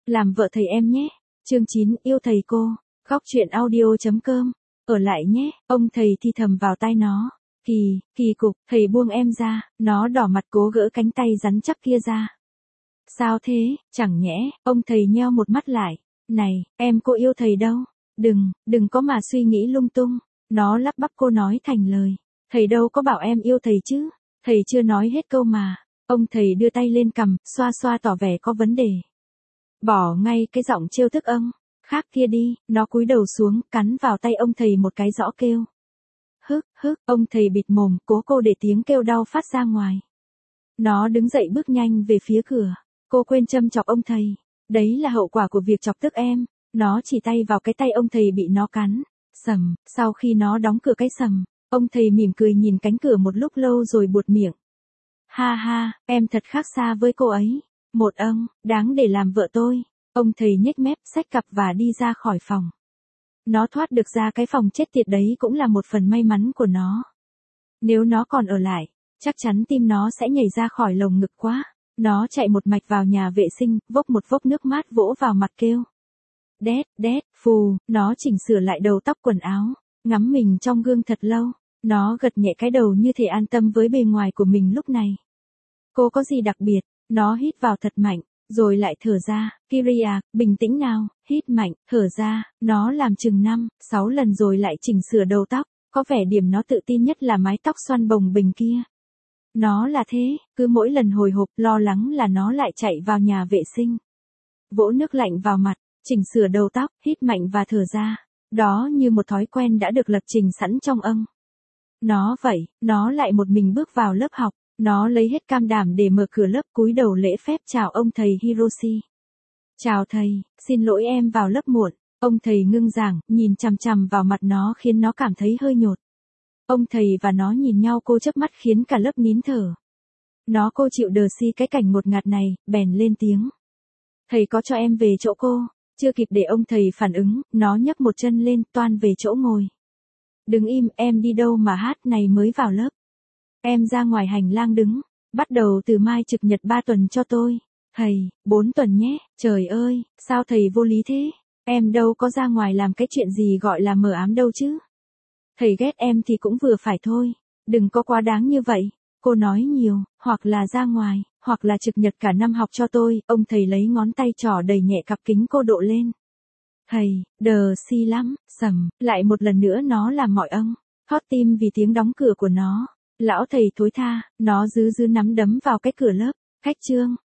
làm vợ thầy em nhé. Chương 9, yêu thầy cô. Góc truyện audio.com. Ở lại nhé, ông thầy thì thầm vào tai nó. Kỳ cục, thầy buông em ra, nó đỏ mặt cố gỡ cánh tay rắn chắc kia ra. Sao thế, chẳng nhẽ, ông thầy nheo một mắt lại. Này, em có yêu thầy đâu. Đừng có mà suy nghĩ lung tung. Nó lắp bắp cô nói thành lời. Thầy đâu có bảo em yêu thầy chứ. Thầy chưa nói hết câu mà. Ông thầy đưa tay lên cằm, xoa xoa tỏ vẻ có vấn đề. Bỏ ngay cái giọng trêu tức ông. Khác kia đi, nó cúi đầu xuống, cắn vào tay ông thầy một cái rõ kêu. Hức, ông thầy bịt mồm, cố cô để tiếng kêu đau phát ra ngoài. Nó đứng dậy bước nhanh về phía cửa. Cô quên châm chọc ông thầy. Đấy là hậu quả của việc chọc tức em. Nó chỉ tay vào cái tay ông thầy bị nó cắn. Sau khi nó đóng cửa cái sầm, ông thầy mỉm cười nhìn cánh cửa một lúc lâu rồi buột miệng. Ha, em thật khác xa với cô ấy. Một ông, đáng để làm vợ tôi. Ông thầy nhếch mép, xách cặp và đi ra khỏi phòng. Nó thoát được ra cái phòng chết tiệt đấy cũng là một phần may mắn của nó. Nếu nó còn ở lại, chắc chắn tim nó sẽ nhảy ra khỏi lồng ngực quá. Nó chạy một mạch vào nhà vệ sinh, vốc một vốc nước mát vỗ vào mặt kêu. Đét, phù, nó chỉnh sửa lại đầu tóc quần áo, ngắm mình trong gương thật lâu. Nó gật nhẹ cái đầu như thể an tâm với bề ngoài của mình lúc này. Cô có gì đặc biệt, nó hít vào thật mạnh, rồi lại thở ra. Kyria, bình tĩnh nào, hít mạnh, thở ra. Nó làm chừng 5-6 lần rồi lại chỉnh sửa đầu tóc, có vẻ điểm nó tự tin nhất là mái tóc xoăn bồng bềnh kia. Nó là thế, cứ mỗi lần hồi hộp lo lắng là nó lại chạy vào nhà vệ sinh. Vỗ nước lạnh vào mặt, chỉnh sửa đầu tóc, hít mạnh và thở ra. Đó như một thói quen đã được lập trình sẵn trong ông. Nó lại một mình bước vào lớp học. Nó lấy hết can đảm để mở cửa lớp, cúi đầu lễ phép chào ông thầy Hiroshi. Chào thầy, xin lỗi em vào lớp muộn. Ông thầy ngưng giảng, nhìn chằm chằm vào mặt nó khiến nó cảm thấy hơi nhột. Ông thầy và nó nhìn nhau cô chớp mắt khiến cả lớp nín thở. Cô chịu đờ si cái cảnh ngột ngạt này, bèn lên tiếng. Thầy có cho em về chỗ cô. Chưa kịp để ông thầy phản ứng, nó nhấc một chân lên, toan về chỗ ngồi. Đứng im, em đi đâu mà hát này mới vào lớp. Em ra ngoài hành lang đứng. Bắt đầu từ mai trực nhật 3 tuần cho tôi. Thầy, 4 tuần nhé. Trời ơi, sao thầy vô lý thế? Em đâu có ra ngoài làm cái chuyện gì gọi là mờ ám đâu chứ. Thầy ghét em thì cũng vừa phải thôi. Đừng có quá đáng như vậy. Cô nói nhiều, hoặc là ra ngoài, hoặc là trực nhật cả năm học cho tôi. Ông thầy lấy ngón tay trỏ đẩy nhẹ cặp kính cô độ lên. Thầy, đờ si lắm, lại một lần nữa nó làm mọi ông. Thót tim vì tiếng đóng cửa của nó. Lão thầy thối tha, nó dứ nắm đấm vào cái cửa lớp. Khách trương,